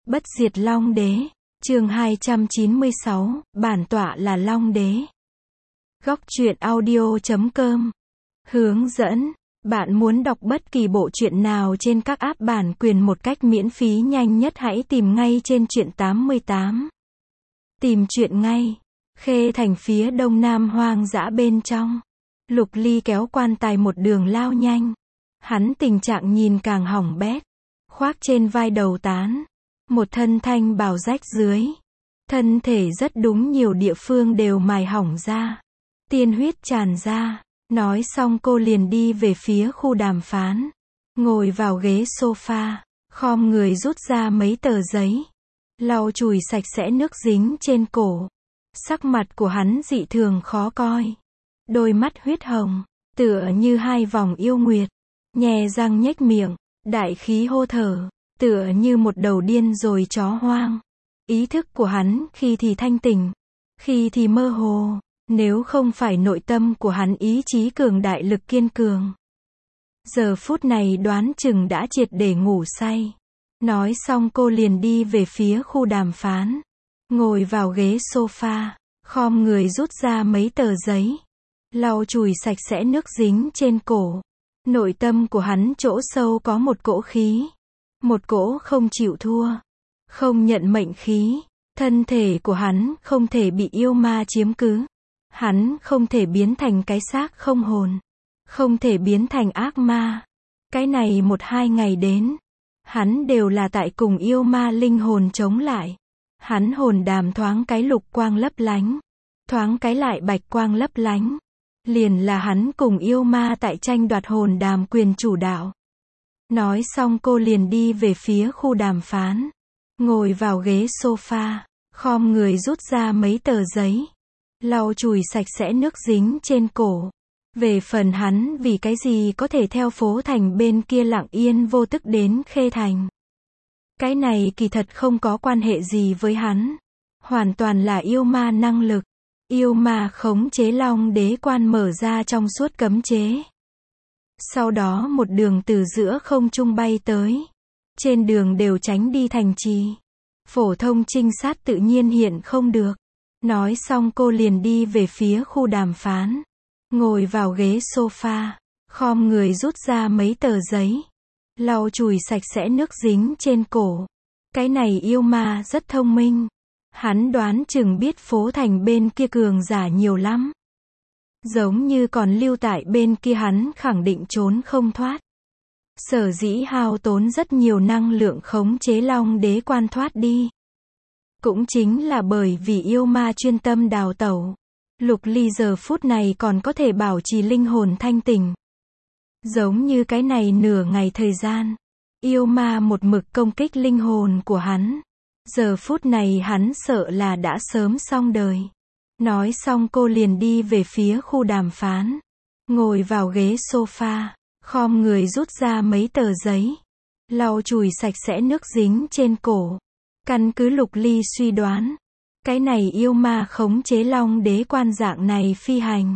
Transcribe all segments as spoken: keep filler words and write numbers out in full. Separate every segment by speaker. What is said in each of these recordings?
Speaker 1: Bất diệt Long Đế, chương hai trăm chín mươi sáu, bản tọa là Long Đế. Góc truyện audio chấm com. Hướng dẫn, bạn muốn đọc bất kỳ bộ truyện nào trên các app bản quyền một cách miễn phí nhanh nhất hãy tìm ngay trên truyện tám mươi tám. Tìm truyện ngay. Khê Thành phía đông nam hoang dã bên trong. Lục Ly kéo quan tài một đường lao nhanh. Hắn tình trạng nhìn càng hỏng bét. Khoác trên vai đầu tán. Một thân thanh bào rách dưới. Thân thể rất đúng nhiều địa phương đều mài hỏng ra. Tiên huyết tràn ra. Nói xong cô liền đi về phía khu đàm phán. Ngồi vào ghế sofa. Khom người rút ra mấy tờ giấy. Lau chùi sạch sẽ nước dính trên cổ. Sắc mặt của hắn dị thường khó coi. Đôi mắt huyết hồng. Tựa như hai vòng yêu nguyệt. Nhè răng nhếch miệng. Đại khí hô thở. Tựa như một đầu điên rồi chó hoang. Ý thức của hắn khi thì thanh tỉnh, khi thì mơ hồ, nếu không phải nội tâm của hắn ý chí cường đại lực kiên cường. Giờ phút này đoán chừng đã triệt để ngủ say. Nói xong cô liền đi về phía khu đàm phán. Ngồi vào ghế sofa, khom người rút ra mấy tờ giấy. Lau chùi sạch sẽ nước dính trên cổ. Nội tâm của hắn chỗ sâu có một cỗ khí. Một cỗ không chịu thua. Không nhận mệnh khí. Thân thể của hắn không thể bị yêu ma chiếm cứ. Hắn không thể biến thành cái xác không hồn. Không thể biến thành ác ma. Cái này một hai ngày đến. Hắn đều là tại cùng yêu ma linh hồn chống lại. Hắn hồn đàm thoáng cái lục quang lấp lánh. Thoáng cái lại bạch quang lấp lánh. Liền là hắn cùng yêu ma tại tranh đoạt hồn đàm quyền chủ đạo. Nói xong cô liền đi về phía khu đàm phán. Ngồi vào ghế sofa. Khom người rút ra mấy tờ giấy. Lau chùi sạch sẽ nước dính trên cổ. Về phần hắn vì cái gì có thể theo phố thành bên kia lặng yên vô tức đến Khê Thành. Cái này kỳ thật không có quan hệ gì với hắn. Hoàn toàn là yêu ma năng lực. Yêu ma khống chế Long Đế quan mở ra trong suốt cấm chế. Sau đó một đường từ giữa không trung bay tới. Trên đường đều tránh đi thành trì. Phổ thông trinh sát tự nhiên hiện không được. Nói xong cô liền đi về phía khu đàm phán. Ngồi vào ghế sofa. Khom người rút ra mấy tờ giấy. Lau chùi sạch sẽ nước dính trên cổ. Cái này yêu ma rất thông minh. Hắn đoán chừng biết phố thành bên kia cường giả nhiều lắm. Giống như còn lưu tại bên kia hắn khẳng định trốn không thoát. Sở dĩ hao tốn rất nhiều năng lượng khống chế Long Đế quan thoát đi. Cũng chính là bởi vì yêu ma chuyên tâm đào tẩu. Lục Ly giờ phút này còn có thể bảo trì linh hồn thanh tỉnh. Giống như cái này nửa ngày thời gian. Yêu ma một mực công kích linh hồn của hắn. Giờ phút này hắn sợ là đã sớm xong đời. Nói xong cô liền đi về phía khu đàm phán. Ngồi vào ghế sofa. Khom người rút ra mấy tờ giấy. Lau chùi sạch sẽ nước dính trên cổ. Căn cứ Lục Ly suy đoán. Cái này yêu ma khống chế Long Đế quan dạng này phi hành.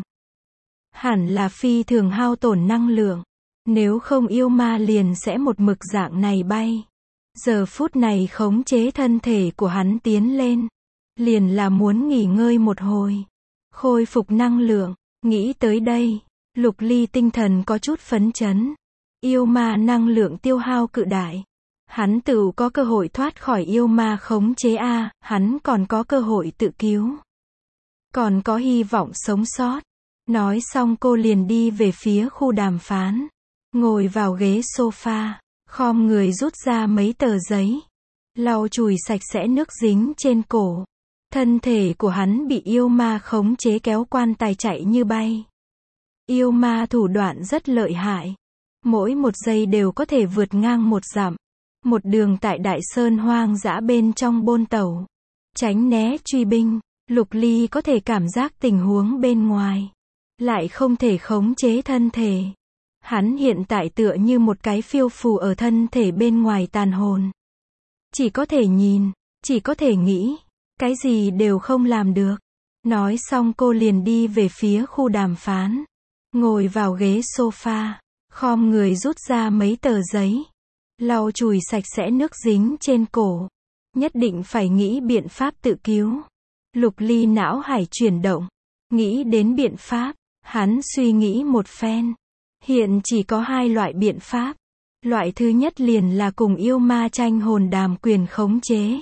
Speaker 1: Hẳn là phi thường hao tổn năng lượng. Nếu không yêu ma liền sẽ một mực dạng này bay. Giờ phút này khống chế thân thể của hắn tiến lên. Liền là muốn nghỉ ngơi một hồi. Khôi phục năng lượng. Nghĩ tới đây. Lục Ly tinh thần có chút phấn chấn. Yêu ma năng lượng tiêu hao cự đại. Hắn tự có cơ hội thoát khỏi yêu ma khống chế a, hắn còn có cơ hội tự cứu. Còn có hy vọng sống sót. Nói xong cô liền đi về phía khu đàm phán. Ngồi vào ghế sofa. Khom người rút ra mấy tờ giấy. Lau chùi sạch sẽ nước dính trên cổ. Thân thể của hắn bị yêu ma khống chế kéo quan tài chạy như bay. Yêu ma thủ đoạn rất lợi hại. Mỗi một giây đều có thể vượt ngang một dặm. Một đường tại Đại Sơn hoang dã bên trong bôn tẩu. Tránh né truy binh. Lục Ly có thể cảm giác tình huống bên ngoài. Lại không thể khống chế thân thể. Hắn hiện tại tựa như một cái phiêu phù ở thân thể bên ngoài tàn hồn. Chỉ có thể nhìn. Chỉ có thể nghĩ. Cái gì đều không làm được. Nói xong cô liền đi về phía khu đàm phán. Ngồi vào ghế sofa. Khom người rút ra mấy tờ giấy. Lau chùi sạch sẽ nước dính trên cổ. Nhất định phải nghĩ biện pháp tự cứu. Lục Ly não hải chuyển động. Nghĩ đến biện pháp. Hắn suy nghĩ một phen. Hiện chỉ có hai loại biện pháp. Loại thứ nhất liền là cùng yêu ma tranh hồn đàm quyền khống chế.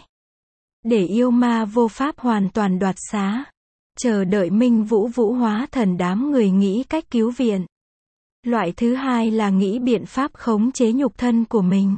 Speaker 1: Để yêu ma vô pháp hoàn toàn đoạt xá. Chờ đợi Minh Vũ Vũ hóa thần đám người nghĩ cách cứu viện. Loại thứ hai là nghĩ biện pháp khống chế nhục thân của mình.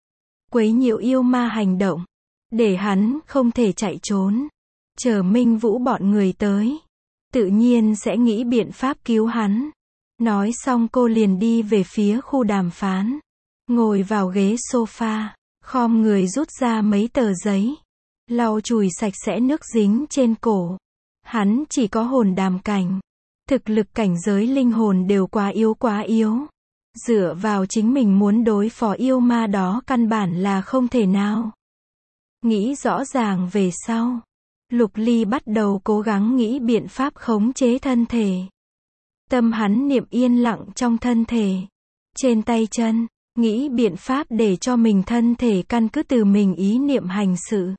Speaker 1: Quấy nhiễu yêu ma hành động. Để hắn không thể chạy trốn. Chờ Minh Vũ bọn người tới. Tự nhiên sẽ nghĩ biện pháp cứu hắn. Nói xong cô liền đi về phía khu đàm phán. Ngồi vào ghế sofa. Khom người rút ra mấy tờ giấy. Lau chùi sạch sẽ nước dính trên cổ. Hắn chỉ có hồn đàm cảnh. Thực lực cảnh giới linh hồn đều quá yếu quá yếu. Dựa vào chính mình muốn đối phó yêu ma đó căn bản là không thể nào. Nghĩ rõ ràng về sau. Lục Ly bắt đầu cố gắng nghĩ biện pháp khống chế thân thể. Tâm hắn niệm yên lặng trong thân thể. Trên tay chân, nghĩ biện pháp để cho mình thân thể căn cứ từ mình ý niệm hành sự.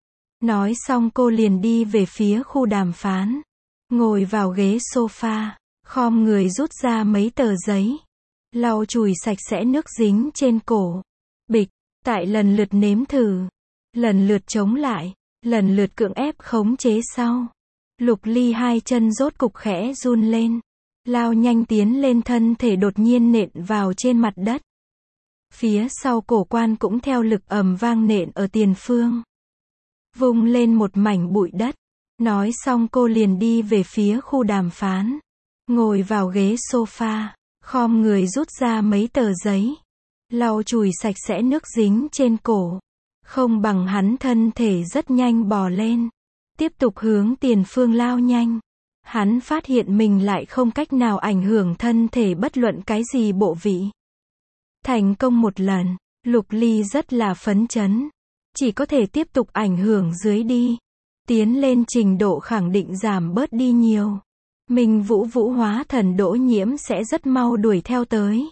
Speaker 1: Nói xong cô liền đi về phía khu đàm phán. Ngồi vào ghế sofa, khom người rút ra mấy tờ giấy. Lau chùi sạch sẽ nước dính trên cổ. Bịch, tại lần lượt nếm thử. Lần lượt chống lại. Lần lượt cưỡng ép khống chế sau. Lục Ly hai chân rốt cục khẽ run lên. Lao nhanh tiến lên thân thể đột nhiên nện vào trên mặt đất. Phía sau cổ quan cũng theo lực ầm vang nện ở tiền phương. Vung lên một mảnh bụi đất. Nói xong cô liền đi về phía khu đàm phán. Ngồi vào ghế sofa. Khom người rút ra mấy tờ giấy. Lau chùi sạch sẽ nước dính trên cổ. Không bằng hắn thân thể rất nhanh bò lên. Tiếp tục hướng tiền phương lao nhanh. Hắn phát hiện mình lại không cách nào ảnh hưởng thân thể bất luận cái gì bộ vị. Thành công một lần, Lục Ly rất là phấn chấn. Chỉ có thể tiếp tục ảnh hưởng dưới đi. Tiến lên trình độ khẳng định giảm bớt đi nhiều. Minh Vũ Vũ hóa thần Đỗ Nhiễm sẽ rất mau đuổi theo tới.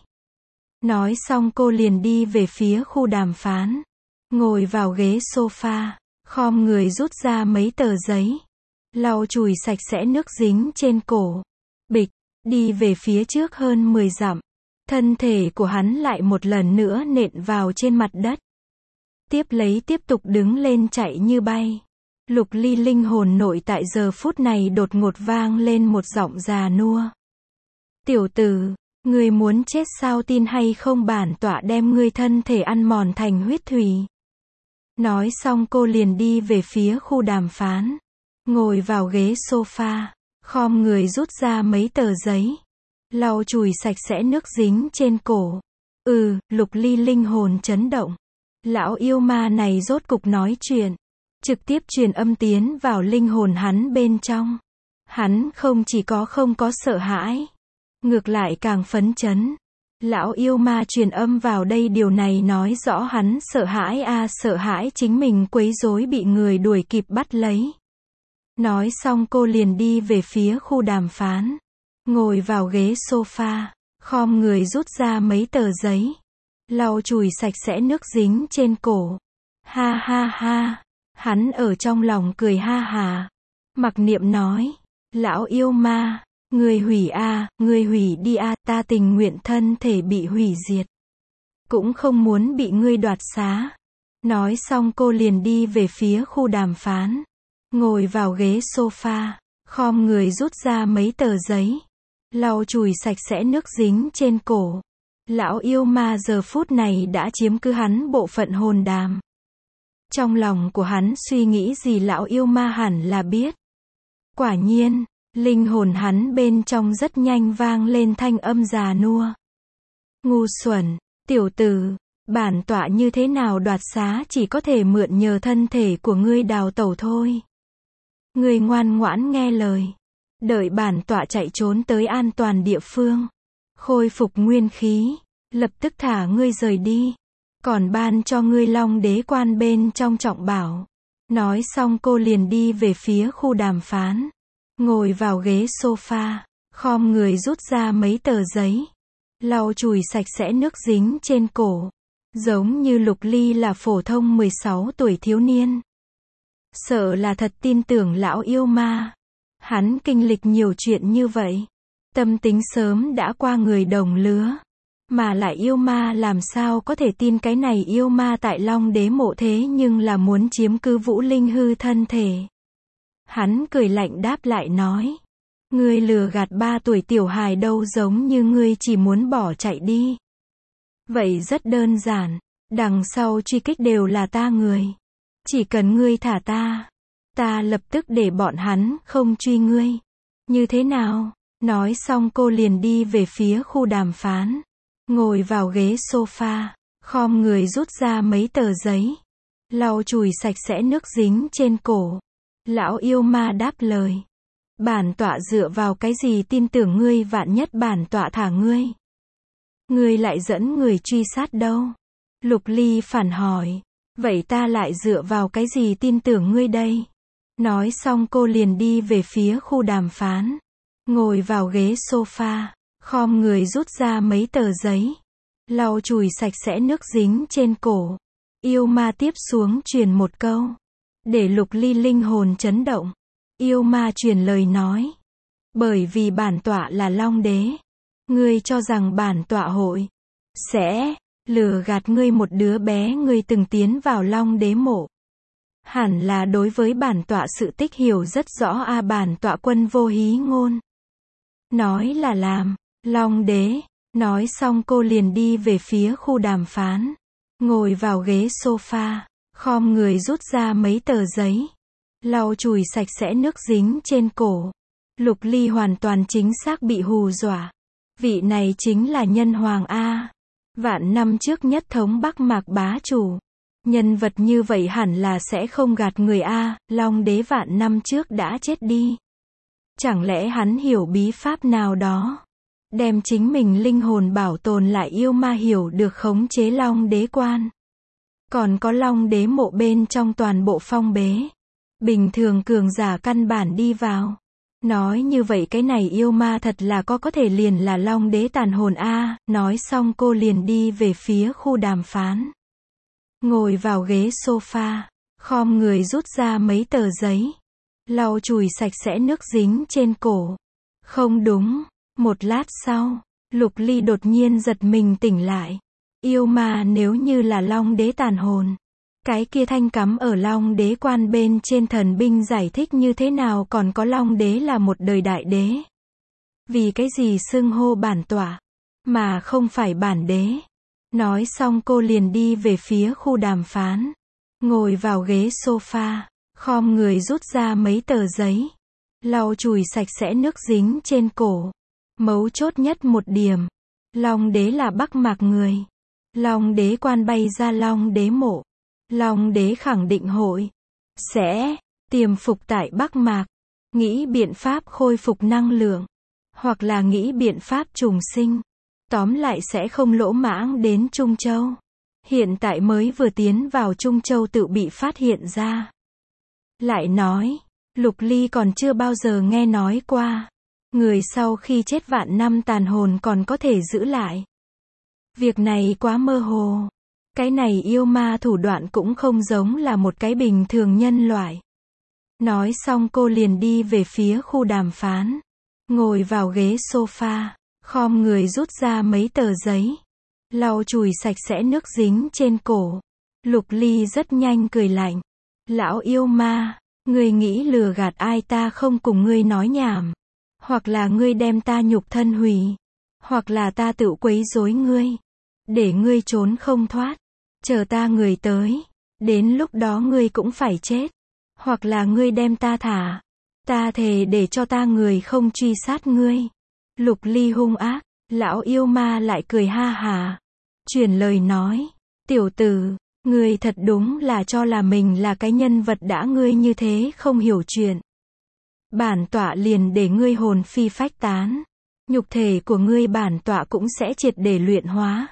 Speaker 1: Nói xong cô liền đi về phía khu đàm phán. Ngồi vào ghế sofa, khom người rút ra mấy tờ giấy. Lau chùi sạch sẽ nước dính trên cổ. Bịch, đi về phía trước hơn mười dặm. Thân thể của hắn lại một lần nữa nện vào trên mặt đất. Tiếp lấy tiếp tục đứng lên chạy như bay. Lục Ly linh hồn nội tại giờ phút này đột ngột vang lên một giọng già nua. Tiểu tử, ngươi muốn chết sao, tin hay không bản tọa đem ngươi thân thể ăn mòn thành huyết thủy. Nói xong cô liền đi về phía khu đàm phán. Ngồi vào ghế sofa, khom người rút ra mấy tờ giấy. Lau chùi sạch sẽ nước dính trên cổ. Ừ, Lục Ly linh hồn chấn động. Lão yêu ma này rốt cục nói chuyện. Trực tiếp truyền âm tiến vào linh hồn hắn bên trong. Hắn không chỉ có không có sợ hãi. Ngược lại càng phấn chấn. Lão yêu ma truyền âm vào đây, điều này nói rõ hắn sợ hãi a à, sợ hãi chính mình quấy rối bị người đuổi kịp bắt lấy. Nói xong cô liền đi về phía khu đàm phán. Ngồi vào ghế sofa, khom người rút ra mấy tờ giấy. Lau chùi sạch sẽ nước dính trên cổ. Ha ha ha, hắn ở trong lòng cười ha hà. Mặc niệm nói, lão yêu ma, người hủy a, à, người hủy đi a, à, ta tình nguyện thân thể bị hủy diệt. Cũng không muốn bị ngươi đoạt xá. Nói xong cô liền đi về phía khu đàm phán. Ngồi vào ghế sofa, khom người rút ra mấy tờ giấy. Lau chùi sạch sẽ nước dính trên cổ. Lão yêu ma giờ phút này đã chiếm cứ hắn bộ phận hồn đàm. Trong lòng của hắn suy nghĩ gì lão yêu ma hẳn là biết. Quả nhiên, linh hồn hắn bên trong rất nhanh vang lên thanh âm già nua. Ngu xuẩn, tiểu tử, bản tọa như thế nào đoạt xá chỉ có thể mượn nhờ thân thể của ngươi đào tẩu thôi. Ngươi ngoan ngoãn nghe lời. Đợi bản tọa chạy trốn tới an toàn địa phương. Khôi phục nguyên khí. Lập tức thả ngươi rời đi. Còn ban cho ngươi Long Đế quan bên trong trọng bảo. Nói xong cô liền đi về phía khu đàm phán. Ngồi vào ghế sofa. Khom người rút ra mấy tờ giấy. Lau chùi sạch sẽ nước dính trên cổ. Giống như Lục Ly là phổ thông mười sáu tuổi thiếu niên. Sợ là thật tin tưởng lão yêu ma. Hắn kinh lịch nhiều chuyện như vậy. Tâm tính sớm đã qua người đồng lứa. Mà lại yêu ma làm sao có thể tin cái này yêu ma tại Long Đế mộ thế nhưng là muốn chiếm cứ Vũ Linh hư thân thể. Hắn cười lạnh đáp lại nói. Ngươi lừa gạt ba tuổi tiểu hài đâu, giống như ngươi chỉ muốn bỏ chạy đi. Vậy rất đơn giản. Đằng sau truy kích đều là ta người. Chỉ cần ngươi thả ta. Ta lập tức để bọn hắn không truy ngươi. Như thế nào? Nói xong cô liền đi về phía khu đàm phán. Ngồi vào ghế sofa. Khom người rút ra mấy tờ giấy. Lau chùi sạch sẽ nước dính trên cổ. Lão yêu ma đáp lời. Bản tọa dựa vào cái gì tin tưởng ngươi, vạn nhất bản tọa thả ngươi. Ngươi lại dẫn người truy sát đâu? Lục Ly phản hỏi. Vậy ta lại dựa vào cái gì tin tưởng ngươi đây? Nói xong cô liền đi về phía khu đàm phán. Ngồi vào ghế sofa. Khom người rút ra mấy tờ giấy. Lau chùi sạch sẽ nước dính trên cổ. Yêu ma tiếp xuống truyền một câu. Để Lục Ly linh hồn chấn động. Yêu ma truyền lời nói. Bởi vì bản tọa là Long Đế. Ngươi cho rằng bản tọa hội sẽ lừa gạt ngươi, một đứa bé ngươi từng tiến vào Long Đế mộ. Hẳn là đối với bản tọa sự tích hiểu rất rõ a. À, bản tọa quân vô hí ngôn. Nói là làm. Long Đế. Nói xong cô liền đi về phía khu đàm phán. Ngồi vào ghế sofa. Khom người rút ra mấy tờ giấy. Lau chùi sạch sẽ nước dính trên cổ. Lục Ly hoàn toàn chính xác bị hù dọa. Vị này chính là nhân hoàng A. Vạn năm trước nhất thống Bắc Mạc bá chủ. Nhân vật như vậy hẳn là sẽ không gạt người A. Long Đế vạn năm trước đã chết đi. Chẳng lẽ hắn hiểu bí pháp nào đó? Đem chính mình linh hồn bảo tồn lại, yêu ma hiểu được khống chế Long Đế quan. Còn có Long Đế mộ bên trong toàn bộ phong bế. Bình thường cường giả căn bản đi vào. Nói như vậy cái này yêu ma thật là có có thể liền là Long Đế tàn hồn a. Nói xong cô liền đi về phía khu đàm phán. Ngồi vào ghế sofa. Khom người rút ra mấy tờ giấy. Lau chùi sạch sẽ nước dính trên cổ. Không đúng. Một lát sau, Lục Ly đột nhiên giật mình tỉnh lại. Yêu ma nếu như là Long Đế tàn hồn. Cái kia thanh cắm ở Long Đế quan bên trên thần binh giải thích như thế nào còn có Long Đế là một đời đại đế. Vì cái gì xưng hô bản tọa, mà không phải bản đế. Nói xong cô liền đi về phía khu đàm phán. Ngồi vào ghế sofa, khom người rút ra mấy tờ giấy. Lau chùi sạch sẽ nước dính trên cổ. Mấu chốt nhất một điểm. Long Đế là Bắc Mạc người. Long Đế quan bay ra Long Đế mộ. Long Đế khẳng định hội sẽ tiềm phục tại Bắc Mạc, nghĩ biện pháp khôi phục năng lượng, hoặc là nghĩ biện pháp trùng sinh. Tóm lại sẽ không lỗ mãng đến Trung Châu. Hiện tại mới vừa tiến vào Trung Châu tự bị phát hiện ra. Lại nói, Lục Ly còn chưa bao giờ nghe nói qua. Người sau khi chết vạn năm tàn hồn còn có thể giữ lại. Việc này quá mơ hồ. Cái này yêu ma thủ đoạn cũng không giống là một cái bình thường nhân loại. Nói xong cô liền đi về phía khu đàm phán. Ngồi vào ghế sofa. Khom người rút ra mấy tờ giấy. Lau chùi sạch sẽ nước dính trên cổ. Lục Ly rất nhanh cười lạnh. Lão yêu ma, ngươi nghĩ lừa gạt ai, ta không cùng ngươi nói nhảm. Hoặc là ngươi đem ta nhục thân hủy. Hoặc là ta tự quấy rối ngươi. Để ngươi trốn không thoát. Chờ ta người tới. Đến lúc đó ngươi cũng phải chết. Hoặc là ngươi đem ta thả. Ta thề để cho ta người không truy sát ngươi. Lục Ly hung ác. Lão yêu ma lại cười ha hà. Truyền lời nói. Tiểu tử, ngươi thật đúng là cho là mình là cái nhân vật đã, ngươi như thế không hiểu chuyện. Bản tọa liền để ngươi hồn phi phách tán. Nhục thể của ngươi bản tọa cũng sẽ triệt để luyện hóa.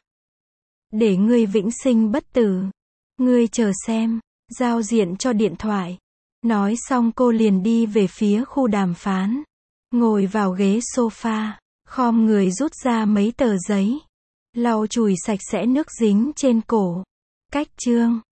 Speaker 1: Để ngươi vĩnh sinh bất tử. Ngươi chờ xem. Giao diện cho điện thoại. Nói xong cô liền đi về phía khu đàm phán. Ngồi vào ghế sofa. Khom người rút ra mấy tờ giấy. Lau chùi sạch sẽ nước dính trên cổ. Cách chương